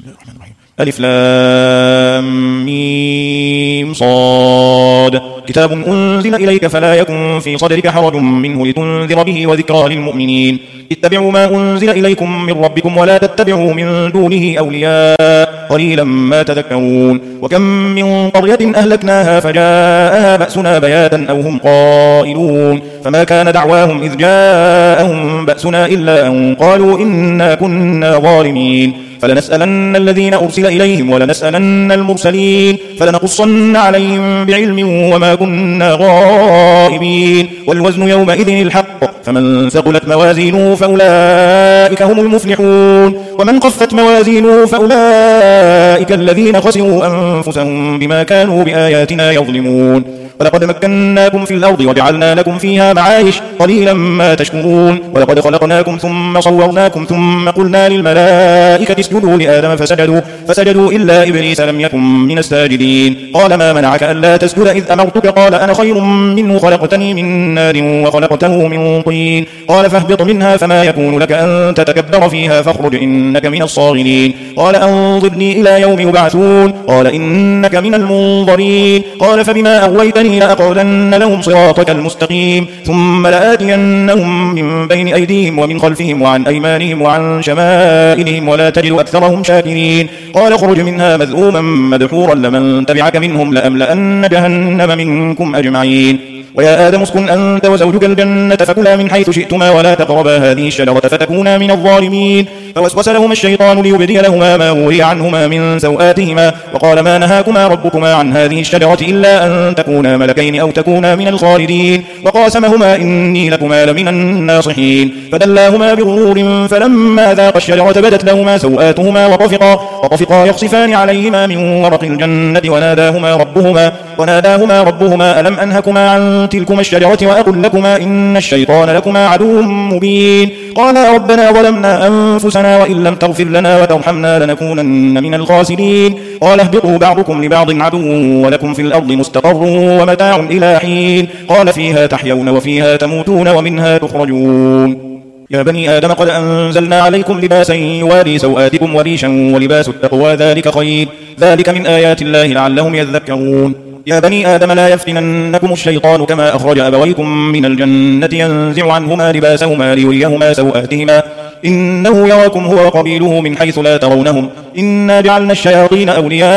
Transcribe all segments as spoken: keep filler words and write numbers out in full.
ألف لام ميم صاد كتاب أنزل إليك فلا يكن في صدرك حرج منه لتنذر به وذكرى للمؤمنين اتبعوا ما أنزل إليكم من ربكم ولا تتبعوا من دونه أولياء قليلا ما تذكرون وكم من قرية أهلكناها فجاءها بأسنا بياتا أو هم قائلون فما كان دعواهم إذ جاءهم بأسنا إلا أن قالوا إنا كنا ظالمين فلنسألن الذين أرسل إليهم ولنسألن المرسلين فلنقصن عليهم بعلم وما كنا غائبين والوزن يومئذ الحق فمن ثقلت موازينه فأولئك هم المفلحون ومن خفت موازينه فأولئك الذين خسروا أنفسهم بما كانوا بآياتنا يظلمون ولقد مكناكم في الأرض وجعلنا لكم فيها معايش قليلا ما تشكرون ولقد خلقناكم ثم صورناكم ثم قلنا للملائكة اسجدوا لآدم فسجدوا, فسجدوا إلا إبليس لم يكن من الساجدين قال ما منعك ألا تسجد إذ أمرتك قال أنا خير منه خلقتني من نار وخلقته من طين قال فاهبط منها فما يكون لك أن تتكبر فيها فاخرج إنك من الصاغرين قال أنظرني إلى يوم يبعثون قال إنك من المنظرين قال فبما أغويتني لأقعدن لهم صراطك المستقيم ثم لآتينهم من بين أيديهم ومن خلفهم وعن أيمانهم وعن شمائلهم ولا تجد أكثرهم شاكرين قال اخرج منها مذءوما مدحورا لمن تبعك منهم لأملأن جهنم منكم أجمعين ويا آدم اسكن أنت وزوجك الجنة فكلا من حيث شئتما ولا تقربا هذه الشجرة فتكونا من الظالمين فوسوس لهما الشيطان ليبدي لهما ما وري عنهما من سوآتهما وقال ما نهاكما ربكما عن هذه الشجرة إلا أن تكونا ملكين أو تكونا من الخالدين وقاسمهما إني لكما لمن الناصحين فدلاهما بغرور فلما ذاقا الشجرة بدت لهما سوآتهما وطفقا, وطفقا يخصفان عليهما من ورق الجنة وناداهما ربهما, وناداهما ربهما ألم أنهكما عن تلكما الشجرة وأقل لكما إن الشيطان لكما عدو مبين قالا ربنا ظلمنا أنفسنا وإن لم تغفر لنا وترحمنا لنكونن من الخاسرين قال اهبطوا بعضكم لبعض عدو ولكم في الأرض مستقر ومتاع إلى حين قال فيها تحيون وفيها تموتون ومنها تخرجون يا بني آدم قد أنزلنا عليكم لباسا يواري سوآتكم وريشا ولباس التقوى ذلك خير ذلك من آيات الله لعلهم يذكرون يا بني آدم لا يفتننكم الشيطان كما أخرج أبويكم من الجنة ينزع عنهما لباسهما ليريهما سوآتهما إنه يراكم هو وقبيله من حيث لا ترونهم إنا جعلنا الشياطين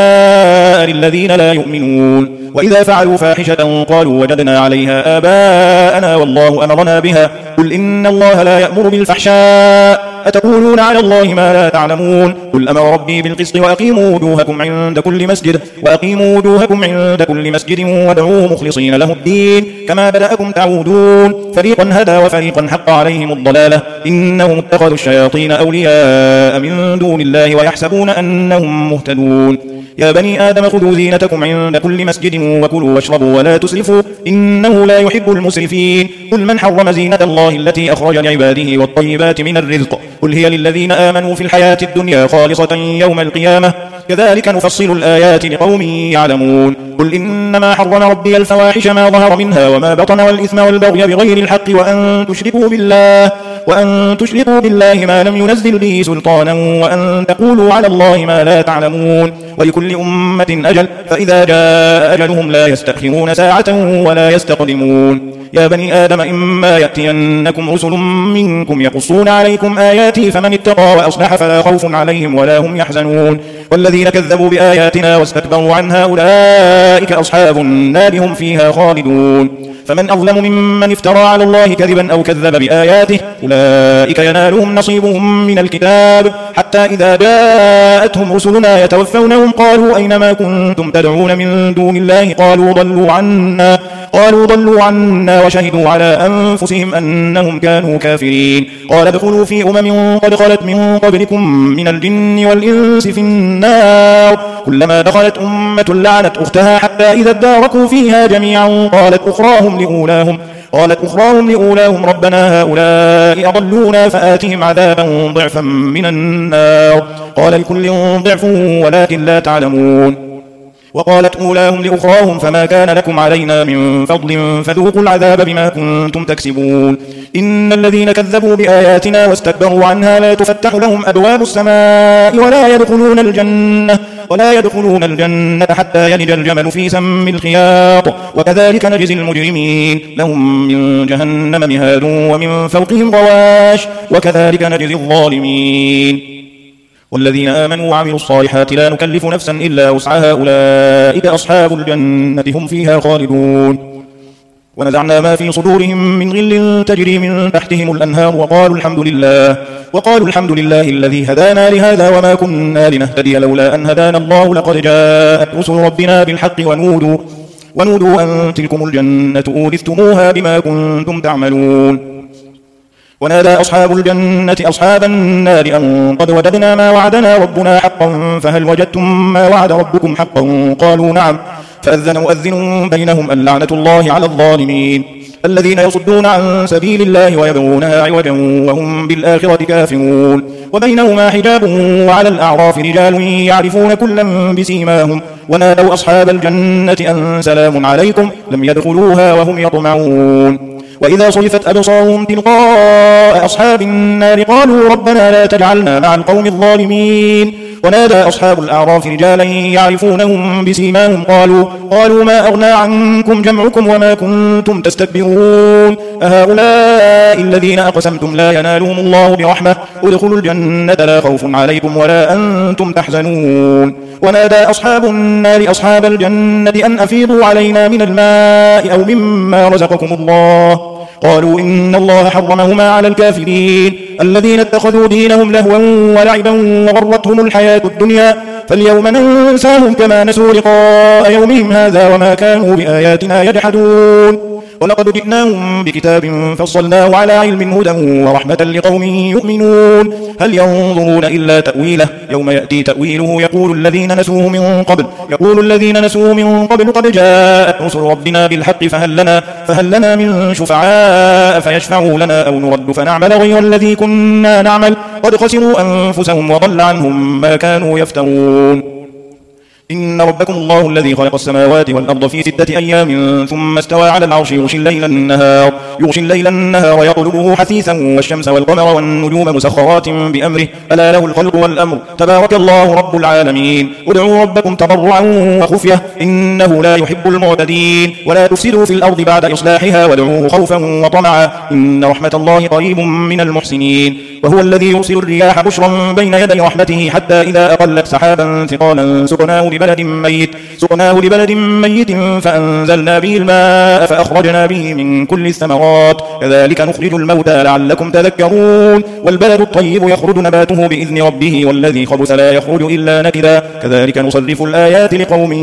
أولياء للذين لا يؤمنون وإذا فعلوا فاحشة قالوا وجدنا عليها آباءنا والله أمرنا بها قل إن الله لا يأمر بالفحشاء أتقولون على الله ما لا تعلمون قل أمر ربي بالقسط وأقيموا وجوهكم عند كل مسجد وأقيموا وجوهكم عند كل مسجد وادعوه مخلصين له الدين كما بدأكم تعودون فريقا هدى وفريقا حق عليهم الضلالة إنهم اتخذوا الشياطين أولياء من دون الله ويحسبون أنهم مهتدون يا بني آدم خذوا زينتكم عند كل مسجد وكلوا واشربوا ولا تسرفوا إنه لا يحب المسرفين قل من حرم زينة الله التي أخرج لعباده والطيبات من الرزق قل هي للذين آمنوا في الحياة الدنيا خالصة يوم القيامة كذلك نفصل الآيات لقوم يعلمون قل إنما حرم ربي الفواحش ما ظهر منها وما بطن والإثم والبغي بغير الحق وأن تشركوا بالله وأن تشركوا بالله ما لم ينزل به سلطانا وأن تقولوا على الله ما لا تعلمون ولكل أمة أجل فإذا جاء أجلهم لا يستأخرون ساعة ولا يستقدمون يا بني آدم إما يأتينكم رسل منكم يقصون عليكم آياتي فمن اتقى وأصلح فلا خوف عليهم ولا هم يحزنون والذين كذبوا بآياتنا واستكبروا عنها أولئك أصحاب النار هم فيها خالدون فمن أظلم ممن افترى على الله كذبا أو كذب بآياته أولئك ينالهم نصيبهم من الكتاب حتى إذا جاءتهم رسلنا يتوفونهم قالوا أينما كنتم تدعون من دون الله قالوا ضلوا عنا قالوا ضلوا عنا وشهدوا على أنفسهم أنهم كانوا كافرين قال ادخلوا في أمم قد خلت من قبلكم من الجن والإنس في النار كلما دخلت أمة لعنت أختها حتى إذا اداركوا فيها جميعا قالت أخراهم لأولاهم قالت أخراهم لأولاهم ربنا هؤلاء أضلونا فآتهم عذابا ضعفا من النار قال لكل ضعف ولكن لا تعلمون وقالت أولاهم لأخراهم فما كان لكم علينا من فضل فذوقوا العذاب بما كنتم تكسبون إن الذين كذبوا بآياتنا واستكبروا عنها لا تفتح لهم أبواب السماء ولا يدخلون الجنة ولا يدخلون الجنة حتى يلج الجمل في سم الخياط وكذلك نجزي المجرمين لهم من جهنم مهاد ومن فوقهم غواش وكذلك نجزي الظالمين والذين آمنوا وعملوا الصالحات لا نكلف نفسا إلا وسعها أولئك أصحاب الجنة هم فيها خالدون ونزعنا ما في صدورهم من غل تجري من تحتهم الأنهار وقالوا الحمد لله وقالوا الحمد لله الذي هدانا لهذا وما كنا لنهتدي لولا أن هدانا الله لقد جاءت رسل ربنا بالحق ونودوا ونودوا أن تلكم الجنة أورثتموها بما كنتم تعملون ونادى أصحاب الجنة أصحاب النار أن قد وجدنا ما وعدنا ربنا حقا فهل وجدتم ما وعد ربكم حقا قالوا نعم فأذن مؤذن بينهم اللعنة الله على الظالمين الذين يصدون عن سبيل الله ويبغونها عوجا وهم بالآخرة كافرون وبينهما حجاب وعلى الأعراف رجال يعرفون كلا بسيماهم ونادوا أصحاب الجنة أن سلام عليكم لم يدخلوها وهم يطمعون وإذا صرفت أبصارهم تلقاء أصحاب النار قالوا ربنا لا تجعلنا مع القوم الظالمين ونادى أصحاب الأعراف رجالا يعرفونهم بسيماهم قالوا قالوا ما أغنى عنكم جمعكم وما كنتم تستكبرون أهؤلاء الذين أقسمتم لا ينالهم الله برحمة ادخلوا الجنة لا خوف عليكم ولا أنتم تحزنون ونادى أصحاب النار أصحاب الجنة أن أفيضوا علينا من الماء أو مما رزقكم الله قالوا إن الله حرمهما على الكافرين الذين اتخذوا دينهم لهوا ولعبا وغرتهم الحياة الدنيا فاليوم ننساهم كما نسوا لقاء يومهم هذا وما كانوا بآياتنا يجحدون ولقد جئناهم بكتاب فصلناه على علم هدى ورحمة لقوم يؤمنون هل ينظرون إلا تأويله يوم يأتي تأويله يقول الذين نسوه من قبل يقول الذين نسوه من قبل قد جاءت رسل ربنا بالحق فهل لنا فهل لنا من شفعاء فيشفعوا لنا أو نرد فنعمل غير الذي كنا نعمل قد خسروا أنفسهم وضل عنهم ما كانوا يفترون إن ربكم الله الذي خلق السماوات والأرض في ستة أيام ثم استوى على العرش يغشي الليل النهار يغشي الليل النهار يطلبه حثيثا والشمس والقمر والنجوم مسخرات بأمره ألا له الخلق والأمر تبارك الله رب العالمين ادعوا ربكم تضرعا وخفية إنه لا يحب المعتدين ولا تفسدوا في الأرض بعد إصلاحها وادعوه خوفا وطمعا إن رحمة الله قريب من المحسنين وهو الذي يرسل الرياح بشرا بين يدي رحمته حتى إذا أقلت سحابا ثقالا سقناه لبلد ميت سقناه لبلد ميت فأنزلنا به الماء فأخرجنا به من كل الثمرات كذلك نخرج الموتى لعلكم تذكرون والبلد الطيب يخرج نباته بإذن ربه والذي خبث لا يخرج إلا نكدا كذلك نصرف الآيات لقوم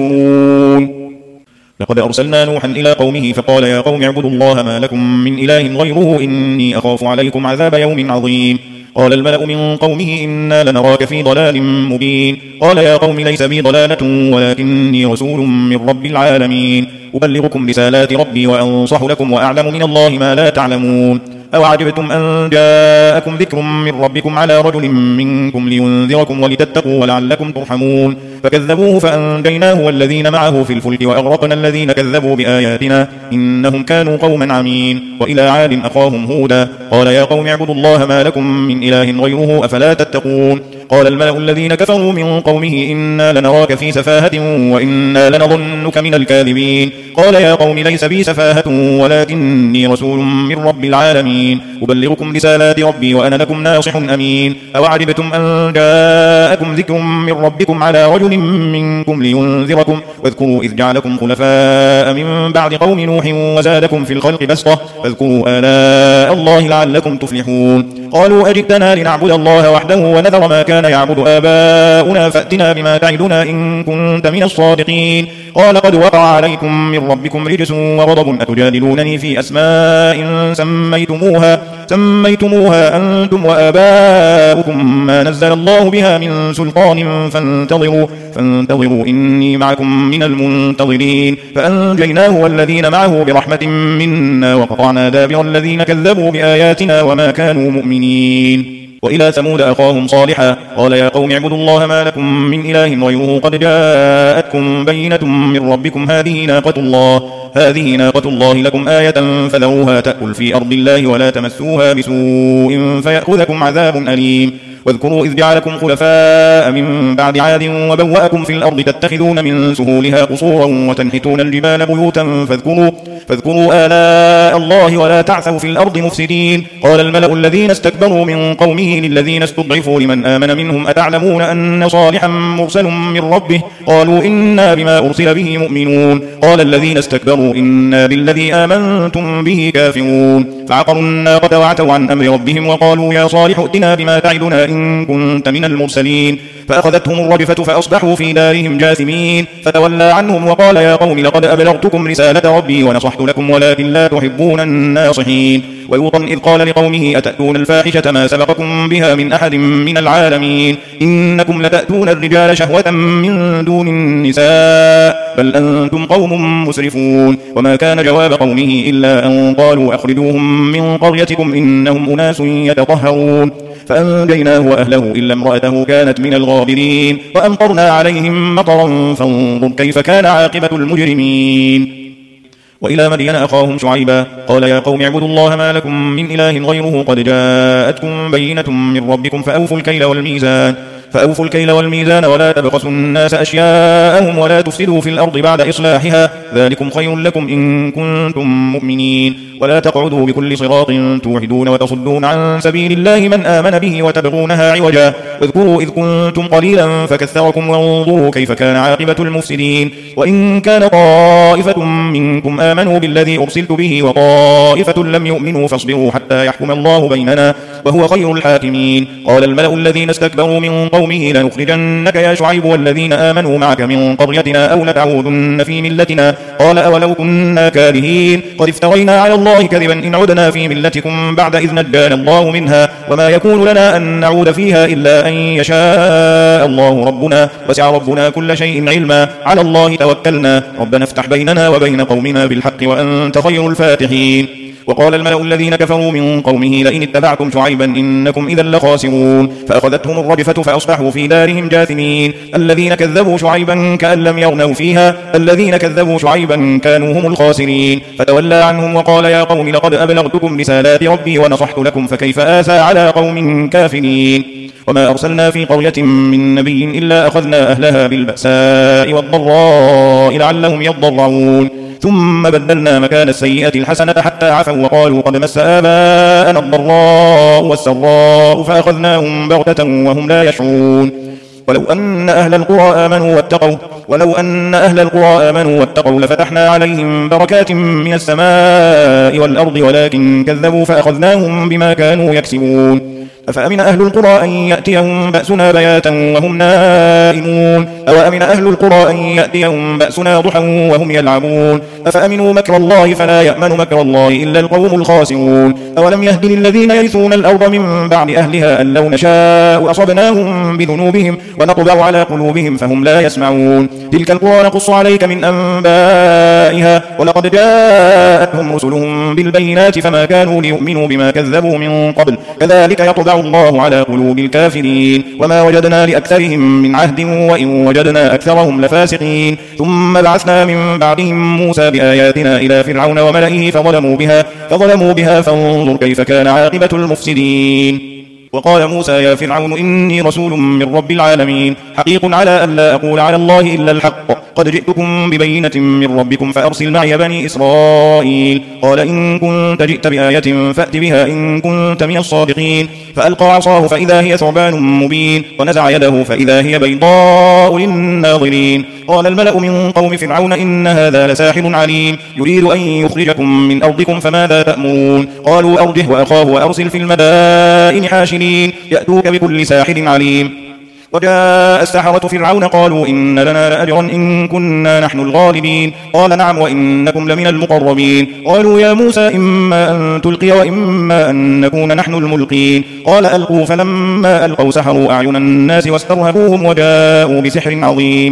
يشكرون لقد أرسلنا نوحا إلى قومه فقال يا قوم اعبدوا الله ما لكم من إله غيره إني أخاف عليكم عذاب يوم عظيم قال الملأ من قومه إنا لنراك في ضلال مبين قال يا قوم ليس بي ضلالة ولكني رسول من رب العالمين أبلغكم رسالات ربي وأنصح لكم وأعلم من الله ما لا تعلمون أو عجبتم أن جاءكم ذكر من ربكم على رجل منكم لينذركم ولتتقوا ولعلكم ترحمون فكذبوه فأنجيناه والذين معه في الفلك وأغرقنا الذين كذبوا بآياتنا إنهم كانوا قوما عمين وإلى عاد أخاهم هودا قال يا قوم اعبدوا الله ما لكم من إله غيره أفلا تتقون قال الملأ الذين كفروا من قومه إنا لنراك في سفاهة وإنا لنظنك من الكاذبين قال يا قوم ليس بي سفاهة ولكني رسول من رب العالمين أبلغكم رسالات ربي وأنا لكم ناصح أمين أو عجبتم أن جاءكم ذكر من ربكم على رجل منكم لينذركم واذكروا إذ جعلكم خلفاء من بعد قوم نوح وزادكم في الخلق بسطة فاذكروا آلاء الله لعلكم تفلحون قالوا أجئتنا لنعبد الله وحده ونذر ما كان يعبد آباؤنا فأتنا بما تعدنا إن كنت من الصادقين قال قد وقع عليكم من ربكم رجس وغضب أتجادلونني في أسماء سميتموها سميتموها أنتم وآباؤكم ما نزل الله بها من سلطان فانتظروا فانتظروا إني معكم من المنتظرين فأنجيناه والذين معه برحمة منا وقطعنا دابر الذين كذبوا بآياتنا وما كانوا مؤمنين وإلى ثمود أخاهم صالحا قال يا قوم اعبدوا الله ما لكم من إله غيره قد جاءتكم بينة من ربكم هذه ناقة الله هذه ناقة الله لكم آية فذروها تأكل في أرض الله ولا تمسوها بسوء فيأخذكم عذاب أليم واذكروا إذ جعلكم خلفاء من بعد عاد وبوأكم في الأرض تتخذون من سهولها قصورا وتنحتون الجبال بيوتا فاذكروا, فاذكروا آلاء الله ولا تعثوا في الأرض مفسدين قال الملأ الذين استكبروا من قومه للذين استضعفوا لمن آمن منهم أتعلمون أن صالحا مرسل من ربه قالوا إنا بما أرسل به مؤمنون قال الذين استكبروا إنا بالذي آمنتم به كافرون فعقروا الناقة وعتوا عن أمر ربهم وقالوا يا صالح ائتنا بما تعدنا إن كنت من المرسلين فأخذتهم الرجفة فأصبحوا في دارهم جاثمين فتولى عنهم وقال يا قوم لقد أبلغتكم رسالة ربي ونصحت لكم ولكن لا تحبون الناصحين ويوطا إذ قال لقومه أتأتون الفاحشة ما سبقكم بها من أحد من العالمين إنكم لتأتون الرجال شهوة من دون النساء بل أنتم قوم مسرفون وما كان جواب قومه إلا أن قالوا أخرجوهم من قريتكم إنهم أناس يتطهرون فأنجيناه وأهله إلا امرأته كانت من الغابرين وأمطرنا عليهم مطرا فانظر كيف كان عاقبة المجرمين وإلى مدين أخاهم شعيبا قال يا قوم اعبدوا الله ما لكم من إله غيره قد جاءتكم بينة من ربكم فأوفوا الكيل والميزان فأوفوا الكيل والميزان ولا تبخسوا الناس أشياءهم ولا تفسدوا في الأرض بعد إصلاحها ذلكم خير لكم إن كنتم مؤمنين ولا تقعدوا بكل صراط توعدون وتصدون عن سبيل الله من آمن به وتبغونها عوجا واذكروا إذ كنتم قليلا فكثركم وانظروا كيف كان عاقبة المفسدين وإن كان طائفة منكم آمنوا بالذي أرسلت به وطائفة لم يؤمنوا فاصبروا حتى يحكم الله بيننا وهو خير الحاكمين قال الملأ الذين استكبروا من قومه لنخرجنك يا شعيب والذين آمنوا معك من قريتنا أو لتعودن في ملتنا قال أولو كنا كارهين قد افترينا على الله كذبا إن عدنا في ملتكم بعد إذ نجانا الله منها وما يكون لنا أن نعود فيها إلا أن يشاء الله ربنا وسع ربنا كل شيء علما على الله توكلنا ربنا افتح بيننا وبين قومنا بالحق وأنت خير الفاتحين وقال الملأ الذين كفروا من قومه لئن اتبعتم شعيبا إنكم إذا لخاسرون فأخذتهم الرجفة فأصبحوا في دارهم جاثمين الذين كذبوا شعيبا كأن لم يغنوا فيها الذين كذبوا شعيبا كانوا هم الخاسرين فتولى عنهم وقال يا قوم لقد أبلغتكم رسالات ربي ونصحت لكم فكيف آسى على قوم كافرين وما أرسلنا في قرية من نبي إلا أخذنا أهلها بالبأساء والضراء لعلهم يضرعون ثم بدلنا مكان السيئة الحسنة حتى عفوا وقالوا قد مس آباءنا الضراء والسراء فأخذناهم بغتة وهم لا يشعرون ولو أن أهل القرى آمنوا واتقوا ولو أن أهل القرى آمنوا واتقوا لفتحنا عليهم بركات من السماء والأرض ولكن كذبوا فأخذناهم بما كانوا يكسبون أفأمن أهل القرى أن يأتيهم بأسنا بياتا وهم نائمون أو أمن أهل القرى أن يأتيهم بأسنا ضحى وهم يلعبون أفأمنوا مكر الله فلا يأمن مكر الله إلا القوم الخاسرون أولم يهد للذين يرثون الأرض من بعد أهلها أن لو نشاء أصبناهم بذنوبهم ونطبع على قلوبهم فهم لا يسمعون تلك القرى نقص عليك من أنبائها ولقد جاءتهم رسلهم بالبينات فما كانوا ليؤمنوا بما كذبوا من قبل كذلك يطبع الله على قلوب الكافرين وما وجدنا لأكثرهم من عهد وإن وجدنا أكثرهم لفاسقين ثم بعثنا من بعدهم موسى بآياتنا إلى فرعون وملئه فظلموا بها, فظلموا بها فانظر كيف كان عاقبة المفسدين وقال موسى يا فرعون إني رسول من رب العالمين حقيق على أن لا أقول على الله إلا الحق قد جئتكم ببينة من ربكم فأرسل معي بني إسرائيل قال إن كنت جئت بآية فأت بها إن كنت من الصادقين فألقى عصاه فإذا هي ثعبان مبين ونزع يده فإذا هي بيضاء للناظرين قال الملأ من قوم فرعون إن هذا لساحر عليم يريد أن يخرجكم من أرضكم فماذا تأمرون قالوا أرجه وأخاه وأرسل في المدائن حاشرين يأتوك بكل ساحر عليم وجاء السحرة فرعون قالوا إن لنا لأجرا إن كنا نحن الغالبين قال نعم وإنكم لمن المقربين قالوا يا موسى إما أن تلقي وإما أن نكون نحن الملقين قال ألقوا فلما ألقوا سحروا أعين الناس واسترهبوهم وجاءوا بسحر عظيم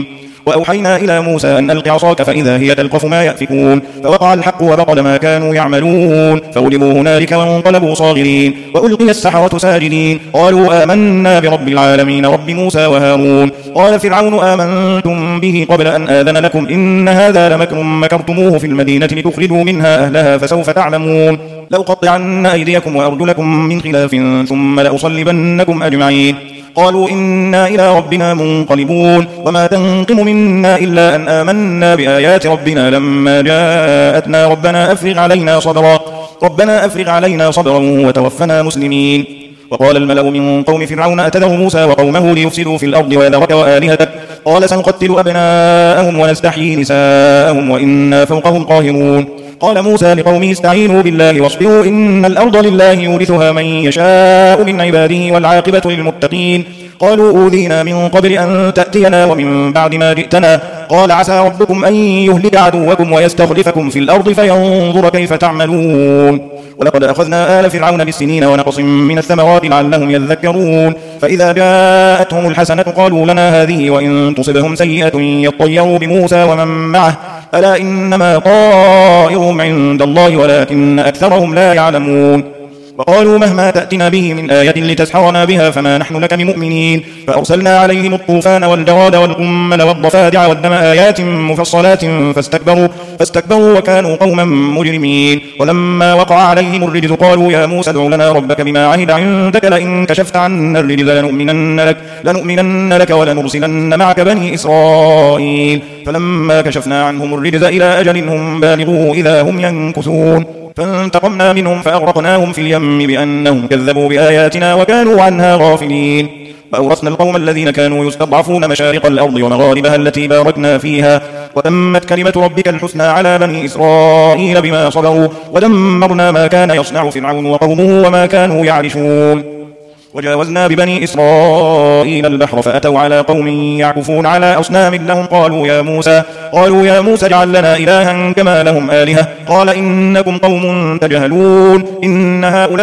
وأوحينا إلى موسى أن ألق عصاك فإذا هي تلقف ما يأفكون فوقع الحق وبطل ما كانوا يعملون فغلبوا هنالك وانقلبوا صاغرين وألقي السحرة ساجدين قالوا آمنا برب العالمين رب موسى وهارون قال فرعون آمنتم به قبل أن آذن لكم إن هذا لمكر مكرتموه في المدينة لتخرجوا منها أهلها فسوف تعلمون لأقطعن أيديكم وأرجلكم من خلاف ثم لأصلبنكم أجمعين قالوا إنا إلى ربنا منقلبون وما تنقم منا إلا أن آمنا بآيات ربنا لما جاءتنا ربنا أفرغ علينا صبرا ربنا أفرغ علينا صبرا وتوفنا مسلمين وقال الملأ من قوم فرعون أتذر موسى وقومه ليفسدوا في الأرض ويذرك وآلهتك قال سنقتل أبناءهم ونستحيي نساءهم وإنا فوقهم قاهرون قال موسى لقومه استعينوا بالله واصبروا إن الأرض لله يورثها من يشاء من عباده والعاقبة للمتقين قالوا أوذينا من قبل أن تأتينا ومن بعد ما جئتنا قال عسى ربكم أن يهلك عدوكم ويستخلفكم في الأرض فينظر كيف تعملون ولقد أخذنا آل فرعون بالسنين ونقص من الثمرات لعلهم يذكرون فإذا جاءتهم الحسنة قالوا لنا هذه وإن تصبهم سيئة يطيروا بموسى ومن معه ألا إنما طائرهم عند الله ولكن أكثرهم لا يعلمون وقالوا مهما تأتنا به من آية لتسحرنا بها فما نحن لك بمؤمنين فأرسلنا عليهم الطوفان والجراد والقمل والضفادع والدم آيات مفصلات فاستكبروا, فاستكبروا وكانوا قوما مجرمين ولما وقع عليهم الرجز قالوا يا موسى ادع لنا ربك بما عهد عندك لئن كشفت عنا الرجز لنؤمنن لك, لنؤمنن لك ولنرسلن معك بني إسرائيل فلما كشفنا عنهم الرجز إلى أجل هم بالغوه إذا هم ينكثون فانتقمنا منهم فأغرقناهم في اليم بأنهم كذبوا بآياتنا وكانوا عنها غافلين فأورثنا القوم الذين كانوا يستضعفون مشارق الأرض ومغاربها التي باركنا فيها وتمت كلمة ربك الحسنى على بني إسرائيل بما صبروا ودمرنا ما كان يصنع فرعون وقومه وما كانوا يعرشون وجاوزنا ببني إسرائيل البحر فأتوا على قوم يعكفون على أصنام لهم قالوا يا موسى قالوا يا موسى اجعل لنا إلها كما لهم آلهة قال إنكم قوم تجهلون إن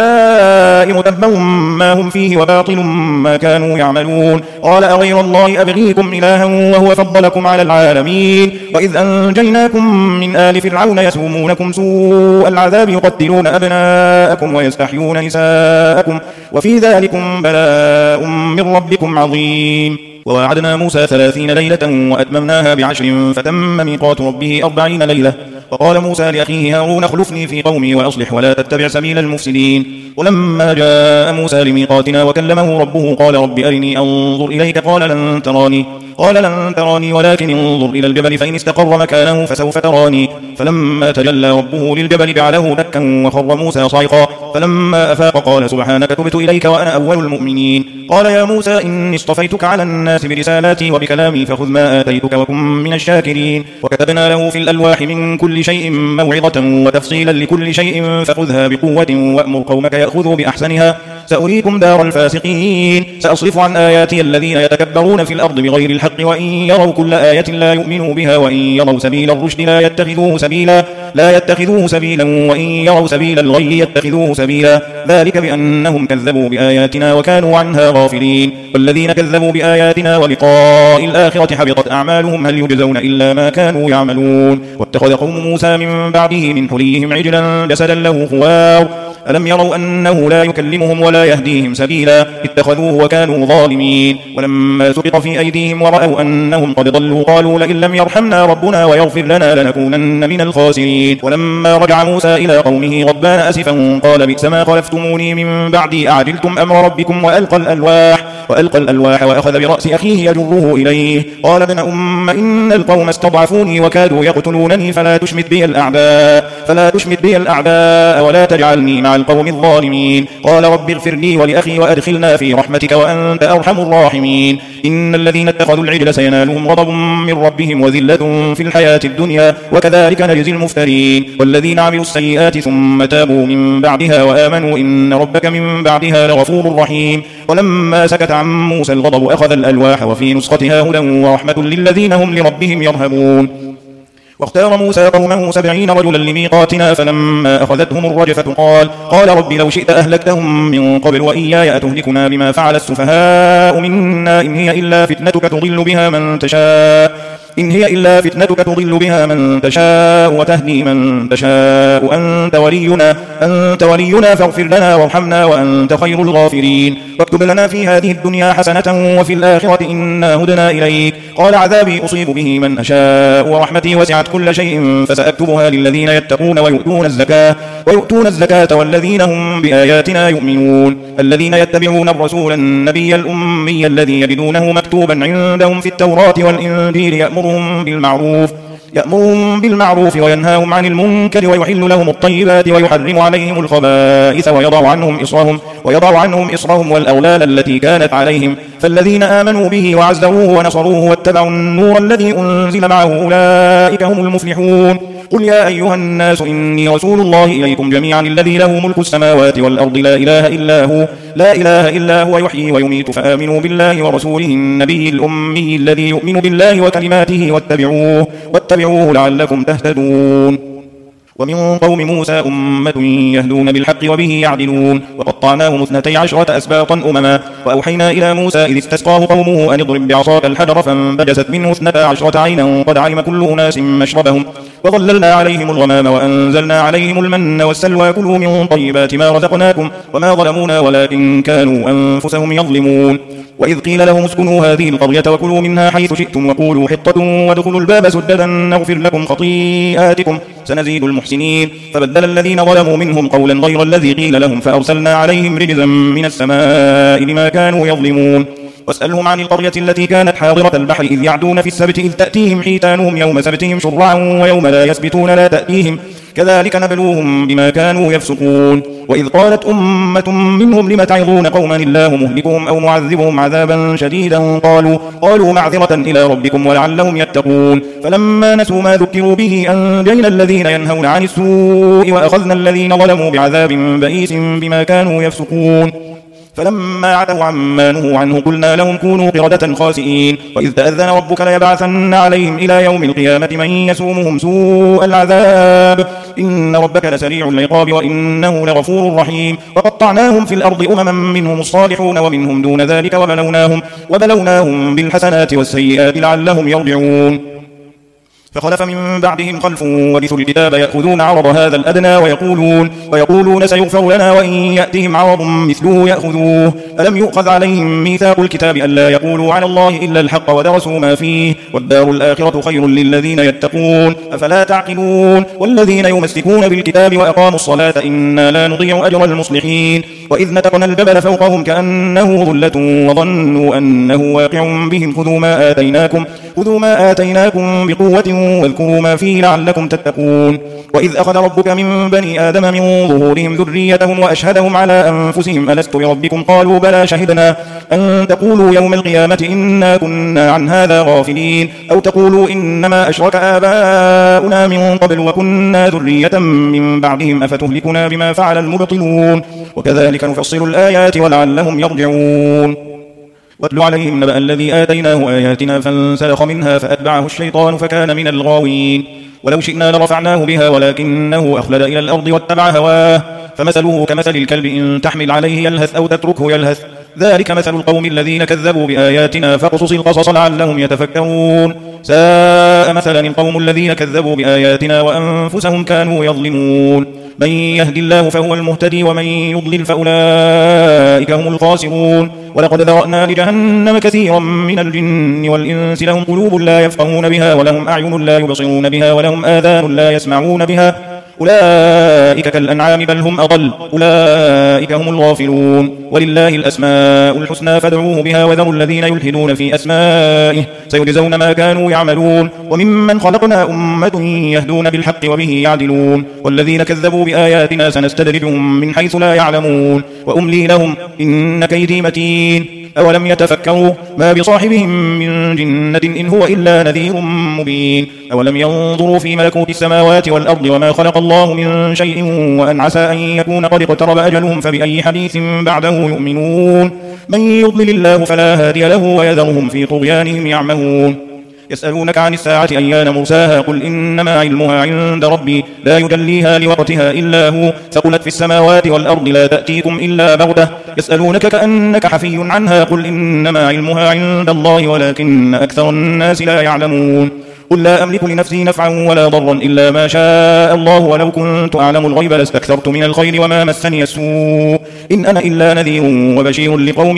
هؤلاء متبر ما هم فيه وباطل ما كانوا يعملون قال أغير الله أبغيكم إلها وهو فضلكم على العالمين وإذ أنجيناكم من آل فرعون يسومونكم سوء العذاب يقتلون أبناءكم ويستحيون نساءكم وفي ذلكم بلاء من ربكم عظيم وواعدنا موسى ثلاثين ليلة وأتممناها بعشر فتم ميقات ربه أربعين ليلة وقال موسى لأخيه هارون اخلفني في قومي وأصلح ولا تتبع سبيل المفسدين ولما جاء موسى لميقاتنا وكلمه ربه قال رب أرني أنظر إليك قال لن تراني قال لن تراني ولكن انظر إلى الجبل فإن استقر مكانه فسوف تراني فلما تجلى ربه للجبل جعله دكا وخر موسى صعقا فلما أفاق قال سبحانك تبت إليك وأنا أول المؤمنين قال يا موسى إني اصطفيتك على الناس برسالاتي وبكلامي فخذ ما آتيتك وكن من الشاكرين وكتبنا له في الألواح من كل شيء موعظة وتفصيلا لكل شيء فخذها بقوة وأمر قومك يأخذوا بأحسنها سأريكم دار الفاسقين سأصرف عن آياتي الذين يتكبرون في الأرض بغير الحق وإن يروا كل آية لا يؤمنوا بها وإن يروا سبيل الرشد لا يتخذوه سبيلا لا يتخذوه سبيلا وإن يروا سبيل الغي يتخذوه سبيلا ذلك بأنهم كذبوا بآياتنا وكانوا عنها غافلين والذين كذبوا بآياتنا ولقاء الآخرة حبطت أعمالهم هل يجزون إلا ما كانوا يعملون واتخذ قوم موسى من بعده من حليهم عجلا جسدا له خوار ألم يروا أنه لا يكلمهم ولا يهديهم سبيلا اتخذوه وكانوا ظالمين ولما سقط في أيديهم ورأوا أنهم قد ضلوا قالوا لئن لم يرحمنا ربنا ويغفر لنا لنكونن من الخاسرين ولما رجع موسى إلى قومه غضبان أسفا قال بئس ما خلفتموني من بعدي أعجلتم أمر ربكم وألقى الألواح وألقى الألواح وأخذ برأس أخيه يجره إليه قال ابن أم إن القوم استضعفوني وكادوا يقتلونني فلا تشمت بي الأعداء فلا تشمت بي الأعداء ولا تجعلني مع القوم الظالمين قال رب اغفر لي ولأخي وأدخلنا في رحمتك وأنت أرحم الراحمين إن الذين اتخذوا العجل سينالهم غضب من ربهم وذلة في الحياة الدنيا وكذلك نجزي المفترين والذين عملوا السيئات ثم تابوا من بعدها وآمنوا إن ربك من بعدها لغفور رحيم ولما سكت عن موسى الغضب أخذ الألواح وفي نسختها هدى ورحمة للذين هم لربهم يرهبون واختار موسى قومه سبعين رجلا لميقاتنا فلما أخذتهم الرجفة قال قال رب لو شئت أهلكتهم من قبل وإياي أتهلكنا بما فعل السفهاء منا إن هي إلا فتنتك تضل بها من تشاء إن هي إلا فتنتك تضل بها من تشاء وتهدي من تشاء أنت ولينا, أنت ولينا فاغفر لنا وارحمنا وأنت خير الغافرين واكتب لنا في هذه الدنيا حسنة وفي الآخرة إنا هدنا إليك قال عذابي أصيب به من أشاء ورحمتي وسعت كل شيء فسأكتبها للذين يتقون ويؤتون الزكاة, ويؤتون الزكاة والذين هم بآياتنا يؤمنون الذين يتبعون الرسول النبي الأمي الذي يجدونه مكتوبا عندهم في التوراة والإنجيل يأمرهم بالمعروف يأمرهم بالمعروف وينهاهم عن المنكر ويحل لهم الطيبات ويحرم عليهم الخبائث ويضع عنهم إصرهم ويضع عنهم إصرهم والأغلال التي كانت عليهم فالذين آمنوا به وعزروه ونصروه واتبعوا النور الذي أنزل معه أولئك هم المفلحون قل يا أيها الناس إني رسول الله إليكم جميعا الذي له ملك السماوات والأرض لا إله إلا هو لا إله إلا هو يحيي ويميت فآمنوا بالله ورسوله النبي الأمي الذي يؤمن بالله وكلماته واتبعوه واتبعوه لعلكم تهتدون ومن قوم موسى أمة يهدون بالحق وبه يعدلون وقطعناهم اثنتي عشرة أسباطا أمما وأوحينا إلى موسى إذ استسقاه قومه أن اضرب بعصاك الحجر فانبجست منه اثنتا عشرة عينا قد علم كل أناس مشربهم وظللنا عليهم الغمام وأنزلنا عليهم المن والسلوى كلوا من طيبات ما رزقناكم وما ظلمونا ولكن كانوا أنفسهم يظلمون وإذ قيل لهم اسكنوا هذه القرية وكلوا منها حيث شئتم وقولوا حطة وادخلوا الباب سددا نغفر لكم خطيئاتكم سنزيد المحسنين فبدل الذين ظلموا منهم قولا غير الذي قيل لهم فأرسلنا عليهم رجزا من السماء بما كانوا يظلمون واسألهم عن القرية التي كانت حاضرة البحر إذ يعدون في السبت إذ تأتيهم حيتانهم يوم سبتهم شرعا ويوم لا يسبتون لا تأتيهم كذلك نبلوهم بما كانوا يفسقون وإذ قالت أمة منهم لم تعظون قوما الله مهلكهم أو معذبهم عذابا شديدا قالوا, قالوا معذرة إلى ربكم ولعلهم يتقون فلما نسوا ما ذكروا به أنجينا الذين ينهون عن السوء وأخذنا الذين ظلموا بعذاب بئيس بما كانوا يفسقون فلما عتوا عما نهوا عنه قلنا لهم كونوا قردة خاسئين وإذ تأذن ربك ليبعثن عليهم إلى يوم القيامة من يسومهم سوء العذاب إن ربك لسريع العقاب وإنه لغفور رحيم وقطعناهم في الأرض أمما منهم الصالحون ومنهم دون ذلك وبلوناهم, وبلوناهم بالحسنات والسيئات لعلهم يرجعون فخلف من بعدهم خلف ورثوا الكتاب يأخذون عرض هذا الأدنى ويقولون, ويقولون سيغفر لنا وإن يأتهم عرض مثله يأخذوه ألم يؤخذ عليهم ميثاق الكتاب ألا يقولوا على الله إلا الحق ودرسوا ما فيه والدار الآخرة خير للذين يتقون أفلا تعقلون والذين يمسكون بالكتاب وأقاموا الصلاة إنا لا نضيع أجر المصلحين وإذ نتقنا الجبل فوقهم كأنه ظلة وظنوا أنه واقع بهم خذوا ما آتيناكم, خذوا ما آتيناكم بقوة واذكروا ما فيه لعلكم تتقون وإذ أخذ ربك من بني آدم من ظهورهم ذريتهم وأشهدهم على أنفسهم ألست بربكم قالوا بلى شهدنا أن تقولوا يوم القيامة إنا كنا عن هذا غافلين أو تقولوا إنما أشرك آباؤنا من قبل وكنا ذرية من بعدهم أفتهلكنا بما فعل المبطلون وكذلك نفصل الآيات ولعلهم يرجعون واتل عليهم نبأ الذي آتيناه آياتنا فانسلخ منها فأتبعه الشيطان فكان من الغاوين ولو شئنا لرفعناه بها ولكنه أخلد إلى الأرض واتبع هواه فمثله كمثل الكلب إن تحمل عليه يلهث أو تتركه يلهث ذلك مثل القوم الذين كذبوا بآياتنا فاقصص القصص لعلهم يتفكرون ساء مثلا القوم الذين كذبوا بآياتنا وأنفسهم كانوا يظلمون من يهدي الله فهو المهتدي ومن يضلل فأولئك هم الخاسرون ولقد ذرأنا لجهنم كثيرا من الجن والإنس لهم قلوب لا يفقهون بها ولهم أعين لا يبصرون بها ولهم آذان لا يسمعون بها أولئك كالأنعام بل هم أضل أولئك هم الغافلون ولله الأسماء الحسنى فادعوه بها وذروا الذين يلحدون في أسمائه سيجزون ما كانوا يعملون وممن خلقنا أمة يهدون بالحق وبه يعدلون والذين كذبوا بآياتنا سنستدرجهم من حيث لا يعلمون وأملي لهم إن كيدي متين أولم يتفكروا ما بصاحبهم من جنة إن هو إلا نذير مبين أولم ينظروا في ملكوت السماوات والأرض وما خلق الله من شيء وأن عسى أن يكون قد اقترب أجلهم فبأي حديث بعده يؤمنون من يضلل الله فلا هادي له ويذرهم في طغيانهم يعمهون يسألونك عن الساعة أيان مرساها قل إنما علمها عند ربي لا يجليها لوقتها إلا هو ثقلت في السماوات والأرض لا تأتيكم إلا بغتة يسألونك كأنك حفي عنها قل إنما علمها عند الله ولكن أكثر الناس لا يعلمون قل لا أملك لنفسي نفعا ولا ضرا إلا ما شاء الله ولو كنت أعلم الغيب لاستكثرت من الخير وما مسني السوء إن أنا إلا نذير وبشير لقوم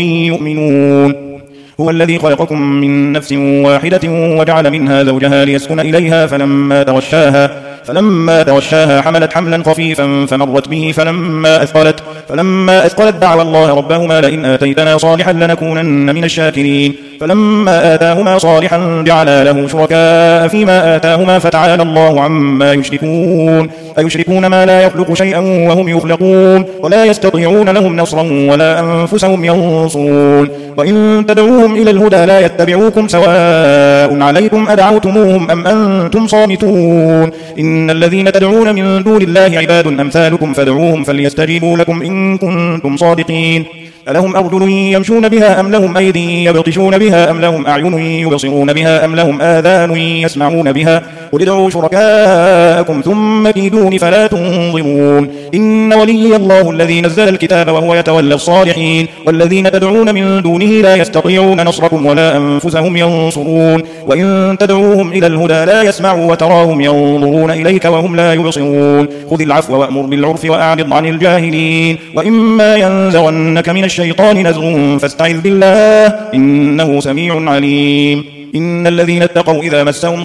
يؤمنون هو الذي خلقكم من نفس واحدة وجعل منها زوجها ليسكن إليها فلما تغشاها فلما تغشاها حملت حملا خفيفا فمرت به فلما أثقلت فلما أثقلت دعوا الله ربهما لئن آتيتنا صالحا لنكونن من الشاكرين فلما آتاهما صالحا جعلا له شركاء فيما آتاهما فتعالى الله عما يشركون أيشركون ما لا يخلق شيئا وهم يخلقون ولا يستطيعون لهم نصرا ولا أنفسهم ينصرون وإن تدعوهم إلى الهدى لا يتبعوكم سواء عليكم أدعوتموهم أم أنتم صامتون إن الذين تدعون من دون الله عباد أمثالكم فادعوهم فليستجيبوا لكم إن كنتم صادقين ألهم أرجل يمشون بها أم لهم أيدي يبطشون بها أم لهم أعين يبصرون بها أم لهم آذان يسمعون بها قل ادعوا شركاءكم ثم كيدون فلا تنظرون إن ولي الله الذي نزل الكتاب وهو يتولى الصالحين والذين تدعون من دونه لا يستطيعون نصركم ولا أنفسهم ينصرون وإن تدعوهم إلى الهدى لا يسمعوا وتراهم ينظرون إليك وهم لا يبصرون خذ العفو وأمر بالعرف وأعرض عن الجاهلين وإما ينزغنك من الشيطان نزغ فاستعذ بالله إنه سميع عليم إن الذين اتقوا إذا مسهم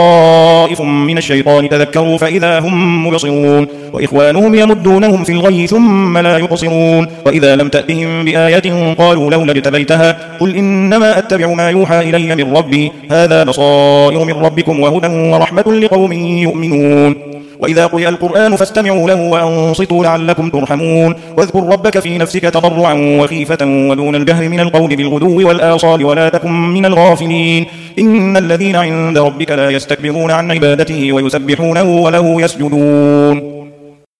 طائف من الشيطان تذكروا فإذا هم مبصرون وإخوانهم يمدونهم في الغي ثم لا يبصرون وإذا لم تأتهم بآية قالوا لولا اجتبيتها قل إنما أتبع ما يوحى إلي من ربي هذا بصائر من ربكم وهدى ورحمة لقوم يؤمنون وإذا قرئ القرآن فاستمعوا له وأنصتوا لعلكم ترحمون واذكر ربك في نفسك تضرعا وخيفة ودون الجهر من القول بالغدو والآصال ولا تكن من الغافلين إن الذين عند ربك لا يستكبرون عن عبادته ويسبحونه وله يسجدون